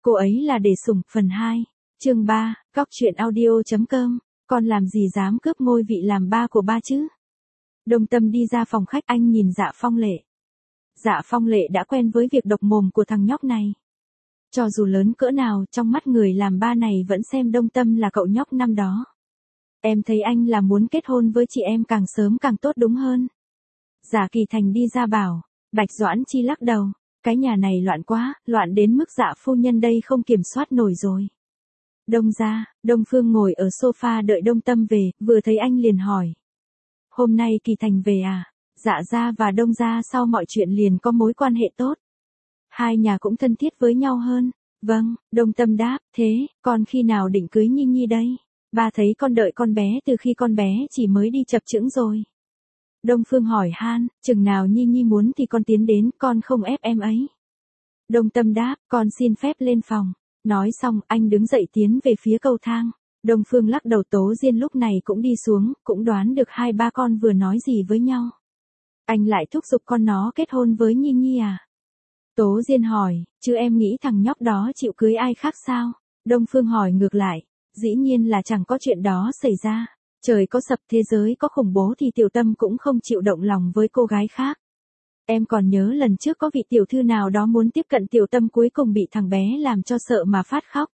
Cô ấy là để sủng, phần 2. Chương 3, Góc truyện audio.com. Con làm gì dám cướp ngôi vị làm ba của ba chứ? Đông Tâm đi ra phòng khách, anh nhìn Dạ Phong Lệ. Dạ Phong Lệ đã quen với việc độc mồm của thằng nhóc này. Cho dù lớn cỡ nào, trong mắt người làm ba này vẫn xem Đông Tâm là cậu nhóc năm đó. Em thấy anh là muốn kết hôn với chị em càng sớm càng tốt đúng hơn. Dạ Kỳ Thành đi ra bảo. Bạch Doãn Chi lắc đầu. Cái nhà này loạn quá, loạn đến mức Dạ phu nhân đây không kiểm soát nổi rồi. Đông gia, Đông Phương ngồi ở sofa đợi Đông Tâm về, vừa thấy anh liền hỏi. Hôm nay Kỳ Thành về à? Dạ gia và Đông gia sau mọi chuyện liền có mối quan hệ tốt. Hai nhà cũng thân thiết với nhau hơn. Vâng, Đông Tâm đáp, thế, con khi nào định cưới Nhi Nhi đây? Ba thấy con đợi con bé từ khi con bé chỉ mới đi chập chững rồi. Đông Phương hỏi han, chừng nào Nhi Nhi muốn thì con tiến đến, con không ép em ấy. Đông Tâm đáp, con xin phép lên phòng. Nói xong, anh đứng dậy tiến về phía cầu thang. Đông Phương lắc đầu. Tố Diên lúc này cũng đi xuống, cũng đoán được hai ba con vừa nói gì với nhau. Anh lại thúc giục con nó kết hôn với Nhi Nhi à? Tố Diên hỏi, chứ em nghĩ thằng nhóc đó chịu cưới ai khác sao? Đông Phương hỏi ngược lại, dĩ nhiên là chẳng có chuyện đó xảy ra. Trời có sập, thế giới có khủng bố thì Tiểu Tâm cũng không chịu động lòng với cô gái khác. Em còn nhớ lần trước có vị tiểu thư nào đó muốn tiếp cận Tiểu Tâm cuối cùng bị thằng bé làm cho sợ mà phát khóc.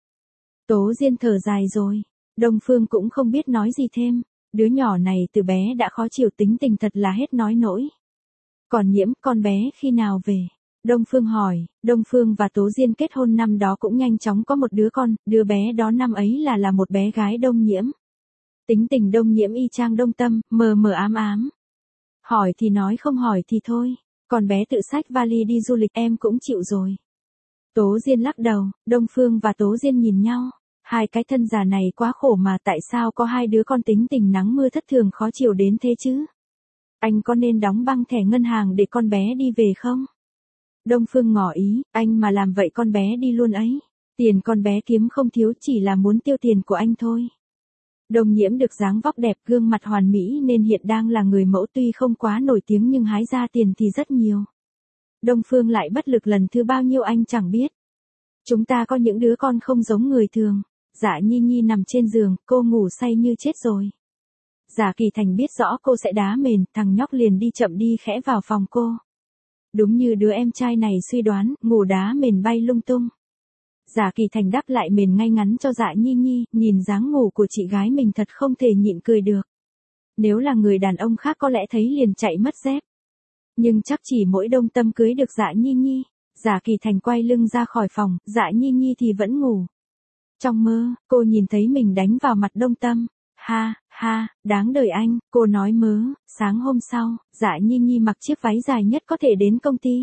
Tố Diên thở dài rồi. Đông Phương cũng không biết nói gì thêm. Đứa nhỏ này từ bé đã khó chịu, tính tình thật là hết nói nổi. Còn Nhiễm, con bé khi nào về? Đông Phương hỏi. Đông Phương và Tố Diên kết hôn năm đó cũng nhanh chóng có một đứa con, đứa bé đó năm ấy là một bé gái Đông Nhiễm. Tính tình Đông Nhiễm y chang Đông Tâm, mờ mờ ám ám. Hỏi thì nói, không hỏi thì thôi. Còn bé tự xách vali đi du lịch em cũng chịu rồi. Tố Diên lắc đầu. Đông Phương và Tố Diên nhìn nhau. Hai cái thân già này quá khổ mà, tại sao có hai đứa con tính tình nắng mưa thất thường khó chịu đến thế chứ? Anh có nên đóng băng thẻ ngân hàng để con bé đi về không? Đông Phương ngỏ ý, anh mà làm vậy con bé đi luôn ấy. Tiền con bé kiếm không thiếu, chỉ là muốn tiêu tiền của anh thôi. Đông Nhiễm được dáng vóc đẹp, gương mặt hoàn mỹ nên hiện đang là người mẫu, tuy không quá nổi tiếng nhưng hái ra tiền thì rất nhiều. Đông Phương lại bất lực, lần thứ bao nhiêu anh chẳng biết. Chúng ta có những đứa con không giống người thường. Dạ Nhi Nhi nằm trên giường, cô ngủ say như chết rồi. Dạ Kỳ Thành biết rõ cô sẽ đá mền, thằng nhóc liền đi chậm đi khẽ vào phòng cô. Đúng như đứa em trai này suy đoán, ngủ đá mền bay lung tung. Dạ Kỳ Thành đắp lại mền ngay ngắn cho Dạ Nhi Nhi, nhìn dáng ngủ của chị gái mình thật không thể nhịn cười được. Nếu là người đàn ông khác có lẽ thấy liền chạy mất dép. Nhưng chắc chỉ mỗi Đông Tâm cưới được Dạ Nhi Nhi. Dạ Kỳ Thành quay lưng ra khỏi phòng, Dạ Nhi Nhi thì vẫn ngủ. Trong mơ, cô nhìn thấy mình đánh vào mặt Đông Tâm. Ha, ha, đáng đời anh, cô nói mớ. Sáng hôm sau, Dạ Nhi Nhi mặc chiếc váy dài nhất có thể đến công ty.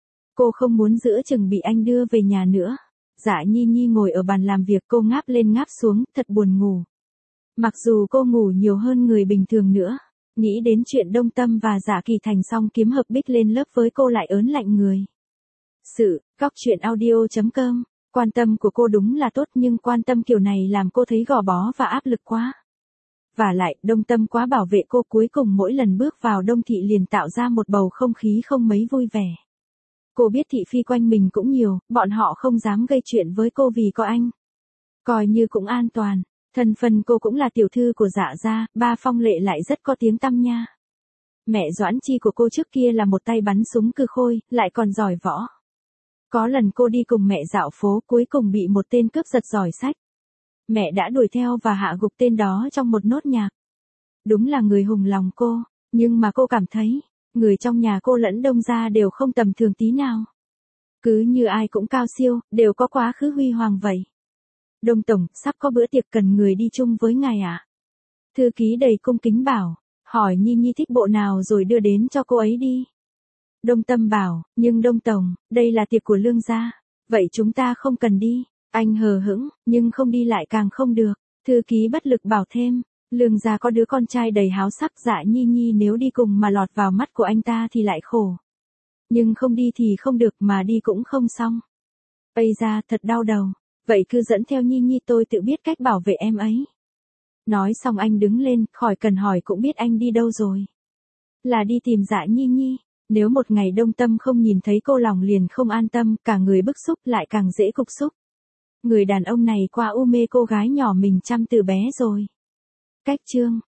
Cô không muốn giữa chừng bị anh đưa về nhà nữa. Dạ Nhi Nhi ngồi ở bàn làm việc, cô ngáp lên ngáp xuống, thật buồn ngủ. Mặc dù cô ngủ nhiều hơn người bình thường nữa, nghĩ đến chuyện Đông Tâm và Dạ Kỳ Thành xong kiếm hợp bích lên lớp với cô lại ớn lạnh người. Góc truyện audio.com. Quan tâm của cô đúng là tốt, nhưng quan tâm kiểu này làm cô thấy gò bó và áp lực quá. Và lại, Đông Tâm quá bảo vệ cô, cuối cùng mỗi lần bước vào Đông Thị liền tạo ra một bầu không khí không mấy vui vẻ. Cô biết thị phi quanh mình cũng nhiều, bọn họ không dám gây chuyện với cô vì có anh. Coi như cũng an toàn, thân phần cô cũng là tiểu thư của Dạ gia, ba Phong Lệ lại rất có tiếng tăm nha. Mẹ Doãn Chi của cô trước kia là một tay bắn súng cừ khôi, lại còn giỏi võ. Có lần cô đi cùng mẹ dạo phố, cuối cùng bị một tên cướp giật giỏi xách. Mẹ đã đuổi theo và hạ gục tên đó trong một nốt nhạc. Đúng là người hùng lòng cô, nhưng mà cô cảm thấy, người trong nhà cô lẫn Đông gia đều không tầm thường tí nào. Cứ như ai cũng cao siêu, đều có quá khứ huy hoàng vậy. Đông tổng, sắp có bữa tiệc cần người đi chung với ngài ạ. Thư ký đầy cung kính bảo, hỏi Nhi Nhi thích bộ nào rồi đưa đến cho cô ấy đi. Đông Tâm bảo, nhưng Đông tổng, đây là tiệc của Lương gia, vậy chúng ta không cần đi. Anh hờ hững, nhưng không đi lại càng không được. Thư ký bất lực bảo thêm, Lương gia có đứa con trai đầy háo sắc, Dạ Nhi Nhi nếu đi cùng mà lọt vào mắt của anh ta thì lại khổ. Nhưng không đi thì không được, mà đi cũng không xong. Ây da, thật đau đầu. Vậy cứ dẫn theo Nhi Nhi, tôi tự biết cách bảo vệ em ấy. Nói xong anh đứng lên, khỏi cần hỏi cũng biết anh đi đâu rồi. Là đi tìm Dạ Nhi Nhi. Nếu một ngày Đông Tâm không nhìn thấy cô lòng liền không an tâm, cả người bức xúc lại càng dễ cục xúc. Người đàn ông này qua u mê cô gái nhỏ mình chăm từ bé rồi. Cách chương